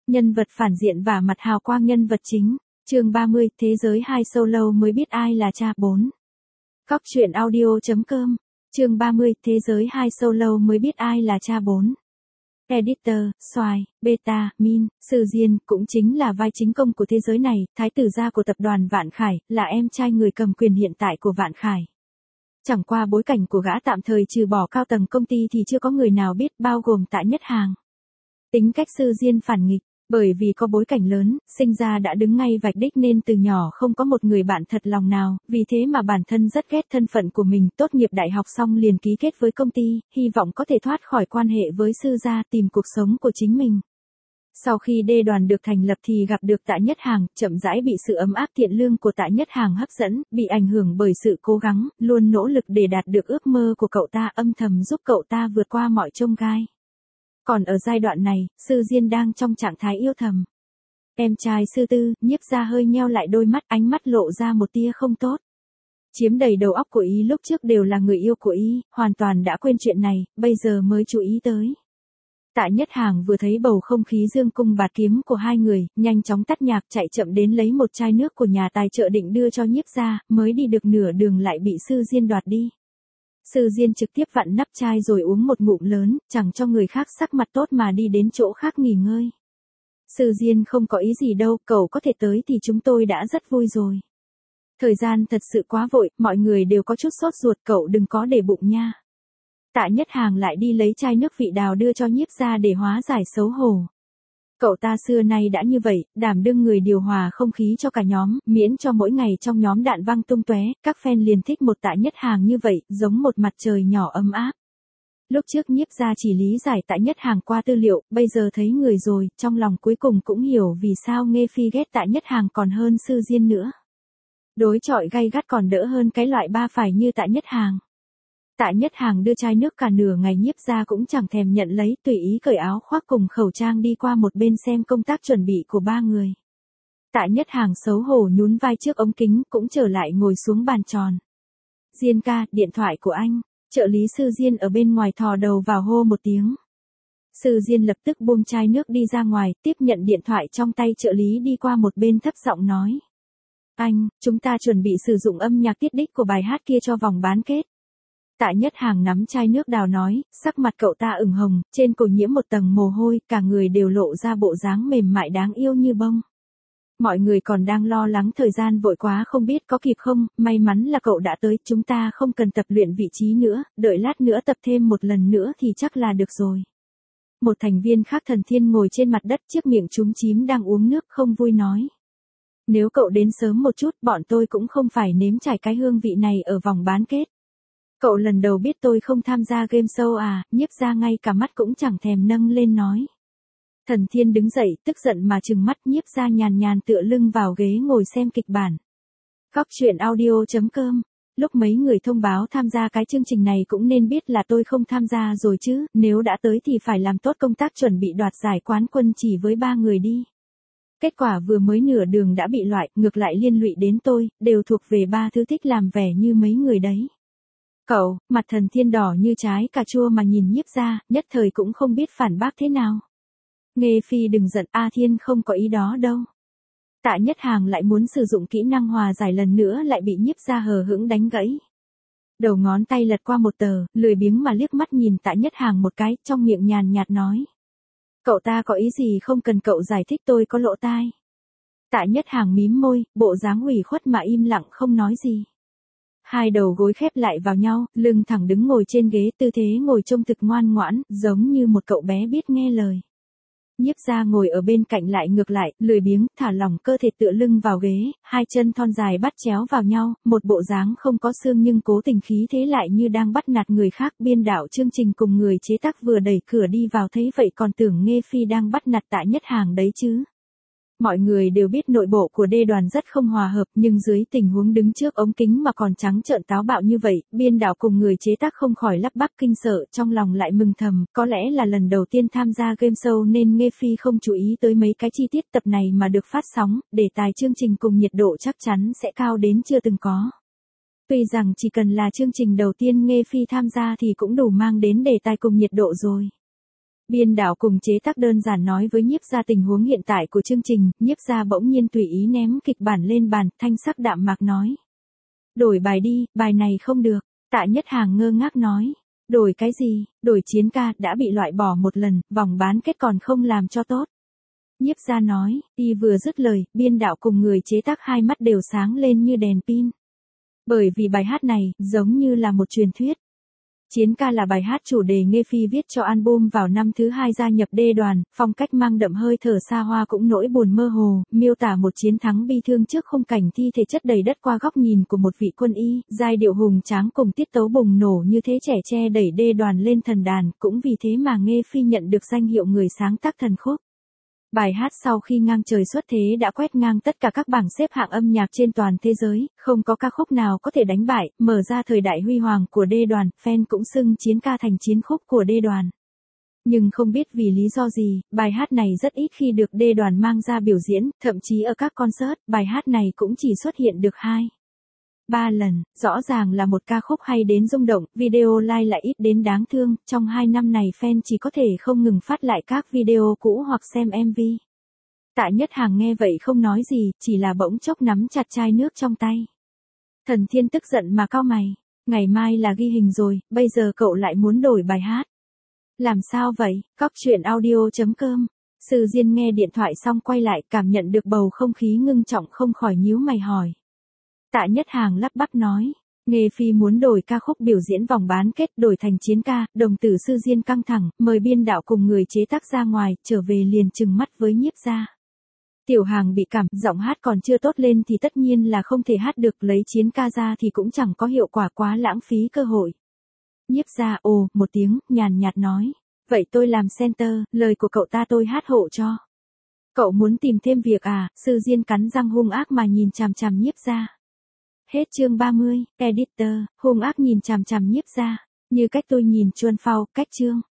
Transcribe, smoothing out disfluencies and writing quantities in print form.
Nhân vật phản diện và mặt hào quang nhân vật chính. Chương 30, thế giới hai solo mới biết ai là cha 4. Cóc truyện audio.com. Chương 30, thế giới hai solo mới biết ai là cha 4. Editor, Xoài, Beta, Min, Sư Diên cũng chính là vai chính công của thế giới này, thái tử gia của tập đoàn Vạn Khải, là em trai người cầm quyền hiện tại của Vạn Khải. Chẳng qua bối cảnh của gã tạm thời trừ bỏ cao tầng công ty thì chưa có người nào biết, bao gồm Tạ Nhất Hàng. Tính cách Sư Diên phản nghịch, bởi vì có bối cảnh lớn, sinh ra đã đứng ngay vạch đích nên từ nhỏ không có một người bạn thật lòng nào, vì thế mà bản thân rất ghét thân phận của mình, tốt nghiệp đại học xong liền ký kết với công ty, hy vọng có thể thoát khỏi quan hệ với sư gia, tìm cuộc sống của chính mình. Sau khi D đoàn được thành lập thì gặp được Tạ Nhất Hàng, chậm rãi bị sự ấm áp thiện lương của Tạ Nhất Hàng hấp dẫn, bị ảnh hưởng bởi sự cố gắng, luôn nỗ lực để đạt được ước mơ của cậu ta, âm thầm giúp cậu ta vượt qua mọi chông gai. Còn ở giai đoạn này, Sư Diên đang trong trạng thái yêu thầm. Em trai Sư Tư, Nhiếp Gia hơi nheo lại đôi mắt, ánh mắt lộ ra một tia không tốt. Chiếm đầy đầu óc của y lúc trước đều là người yêu của y, hoàn toàn đã quên chuyện này, bây giờ mới chú ý tới. Tạ Nhất Hàng vừa thấy bầu không khí dương cung bạt kiếm của hai người, nhanh chóng tắt nhạc chạy chậm đến lấy một chai nước của nhà tài trợ định đưa cho Nhiếp Gia, mới đi được nửa đường lại bị Sư Diên đoạt đi. Sư Diên trực tiếp vặn nắp chai rồi uống một ngụm lớn, chẳng cho người khác sắc mặt tốt mà đi đến chỗ khác nghỉ ngơi. Sư Diên không có ý gì đâu, cậu có thể tới thì chúng tôi đã rất vui rồi. Thời gian thật sự quá vội, mọi người đều có chút sốt ruột, cậu đừng có để bụng nha. Tạ Nhất Hàng lại đi lấy chai nước vị đào đưa cho Nhiếp Gia để hóa giải xấu hổ. Cậu ta xưa nay đã như vậy, đảm đương người điều hòa không khí cho cả nhóm, miễn cho mỗi ngày trong nhóm đạn văng tung tóe, các fan liền thích một Tạ Nhất Hàng như vậy, giống một mặt trời nhỏ ấm áp. Lúc trước Nhiếp Gia chỉ lý giải Tạ Nhất Hàng qua tư liệu, bây giờ thấy người rồi, trong lòng cuối cùng cũng hiểu vì sao Nghe Phi ghét Tạ Nhất Hàng còn hơn Sư Diên nữa. Đối chọi gay gắt còn đỡ hơn cái loại ba phải như Tạ Nhất Hàng. Tạ Nhất Hàng đưa chai nước cả nửa ngày, Nhiếp Gia cũng chẳng thèm nhận lấy, tùy ý cởi áo khoác cùng khẩu trang đi qua một bên xem công tác chuẩn bị của ba người. Tạ Nhất Hàng xấu hổ nhún vai trước ống kính, cũng trở lại ngồi xuống bàn tròn. Diên ca, điện thoại của anh. Trợ lý Sư Diên ở bên ngoài thò đầu vào hô một tiếng. Sư Diên lập tức buông chai nước đi ra ngoài, tiếp nhận điện thoại trong tay trợ lý, đi qua một bên thấp giọng nói. Anh, chúng ta chuẩn bị sử dụng âm nhạc tiết đích của bài hát kia cho vòng bán kết. Tạ Nhất Hàng nắm chai nước đào nói, sắc mặt cậu ta ửng hồng, trên cổ nhiễm một tầng mồ hôi, cả người đều lộ ra bộ dáng mềm mại đáng yêu như bông. Mọi người còn đang lo lắng thời gian vội quá không biết có kịp không, may mắn là cậu đã tới, chúng ta không cần tập luyện vị trí nữa, đợi lát nữa tập thêm một lần nữa thì chắc là được rồi. Một thành viên khác Thần Thiên ngồi trên mặt đất, chiếc miệng chúm chím đang uống nước, không vui nói. Nếu cậu đến sớm một chút, bọn tôi cũng không phải nếm trải cái hương vị này ở vòng bán kết. Cậu lần đầu biết tôi không tham gia game show à? Nhiếp Gia ngay cả mắt cũng chẳng thèm nâng lên nói. Thần Thiên đứng dậy, tức giận mà trừng mắt. Nhiếp Gia nhàn nhàn tựa lưng vào ghế ngồi xem kịch bản. Cóc truyện audio.com. Lúc mấy người thông báo tham gia cái chương trình này cũng nên biết là tôi không tham gia rồi chứ, nếu đã tới thì phải làm tốt công tác chuẩn bị đoạt giải quán quân chỉ với 3 người đi. Kết quả vừa mới nửa đường đã bị loại, ngược lại liên lụy đến tôi, đều thuộc về 3 thứ thích làm vẻ như mấy người đấy. Cậu, mặt Thần Thiên đỏ như trái cà chua mà nhìn Nhiếp Gia, nhất thời cũng không biết phản bác thế nào. Nghe Phi đừng giận, A Thiên không có ý đó đâu. Tạ Nhất Hàng lại muốn sử dụng kỹ năng hòa giải lần nữa, lại bị Nhiếp Gia hờ hững đánh gãy. Đầu ngón tay lật qua một tờ, lười biếng mà liếc mắt nhìn Tạ Nhất Hàng một cái, trong miệng nhàn nhạt nói. Cậu ta có ý gì không cần cậu giải thích, tôi có lỗ tai. Tạ Nhất Hàng mím môi, bộ dáng ủy khuất mà im lặng không nói gì. Hai đầu gối khép lại vào nhau, lưng thẳng đứng ngồi trên ghế, tư thế ngồi trông thực ngoan ngoãn, giống như một cậu bé biết nghe lời. Nhiếp Gia ngồi ở bên cạnh lại ngược lại, lười biếng, thả lỏng cơ thể tựa lưng vào ghế, hai chân thon dài bắt chéo vào nhau, một bộ dáng không có xương nhưng cố tình khí thế lại như đang bắt nạt người khác. Biên đạo chương trình cùng người chế tác vừa đẩy cửa đi vào thấy vậy còn tưởng Nghe Phi đang bắt nạt Tạ Nhất Hàng đấy chứ. Mọi người đều biết nội bộ của D đoàn rất không hòa hợp, nhưng dưới tình huống đứng trước ống kính mà còn trắng trợn táo bạo như vậy, biên đạo cùng người chế tác không khỏi lắp bắp kinh sợ, trong lòng lại mừng thầm, có lẽ là lần đầu tiên tham gia game show nên Nghe Phi không chú ý tới mấy cái chi tiết. Tập này mà được phát sóng, đề tài chương trình cùng nhiệt độ chắc chắn sẽ cao đến chưa từng có. Tuy rằng chỉ cần là chương trình đầu tiên Nghe Phi tham gia thì cũng đủ mang đến đề tài cùng nhiệt độ rồi. Biên đạo cùng chế tác đơn giản nói với nhiếp gia tình huống hiện tại của chương trình, nhiếp gia bỗng nhiên tùy ý ném kịch bản lên bàn, thanh sắc đạm mạc nói. Đổi bài đi, bài này không được. Tạ Nhất Hàng ngơ ngác nói. Đổi cái gì, đổi chiến ca, đã bị loại bỏ một lần, vòng bán kết còn không làm cho tốt. Nhiếp gia nói, y vừa dứt lời, biên đạo cùng người chế tác hai mắt đều sáng lên như đèn pin. Bởi vì bài hát này, giống như là một truyền thuyết. Chiến ca là bài hát chủ đề Nghe Phi viết cho album vào năm thứ 2 gia nhập D đoàn, phong cách mang đậm hơi thở xa hoa cũng nỗi buồn mơ hồ, miêu tả một chiến thắng bi thương trước khung cảnh thi thể chất đầy đất qua góc nhìn của một vị quân y, giai điệu hùng tráng cùng tiết tấu bùng nổ như thế trẻ tre đẩy D đoàn lên thần đàn, cũng vì thế mà Nghe Phi nhận được danh hiệu người sáng tác thần khúc. Bài hát sau khi ngang trời xuất thế đã quét ngang tất cả các bảng xếp hạng âm nhạc trên toàn thế giới, không có ca khúc nào có thể đánh bại, mở ra thời đại huy hoàng của D đoàn, fan cũng xưng chiến ca thành chiến khúc của D đoàn. Nhưng không biết vì lý do gì, bài hát này rất ít khi được D đoàn mang ra biểu diễn, thậm chí ở các concert, bài hát này cũng chỉ xuất hiện được 2-3 lần, rõ ràng là một ca khúc hay đến rung động, video live lại ít đến đáng thương, trong 2 năm này fan chỉ có thể không ngừng phát lại các video cũ hoặc xem MV. Tạ Nhất Hàng nghe vậy không nói gì, chỉ là bỗng chốc nắm chặt chai nước trong tay. Thần Thiên tức giận mà cau mày, ngày mai là ghi hình rồi, bây giờ cậu lại muốn đổi bài hát. Làm sao vậy? Coctruyện.audio.com. Sư Diên nghe điện thoại xong quay lại, cảm nhận được bầu không khí ngưng trọng không khỏi nhíu mày hỏi. Tạ Nhất Hàng lắp bắp nói, Nghe Phi muốn đổi ca khúc biểu diễn vòng bán kết, đổi thành chiến ca, đồng tử Sư Diên căng thẳng, mời biên đạo cùng người chế tác ra ngoài, trở về liền trừng mắt với nhiếp gia. Tiểu Hàng bị cảm, giọng hát còn chưa tốt lên thì tất nhiên là không thể hát được, lấy chiến ca ra thì cũng chẳng có hiệu quả, quá lãng phí cơ hội. Nhiếp gia ồ một tiếng, nhàn nhạt nói, vậy tôi làm center, lời của cậu ta tôi hát hộ cho. Cậu muốn tìm thêm việc à? Sư Diên cắn răng hung ác mà nhìn chằm chằm nhiếp gia. Hết chương 30, editor, hung ác nhìn chằm chằm nhiếp gia, như cách tôi nhìn Chuân Phao, cách chương.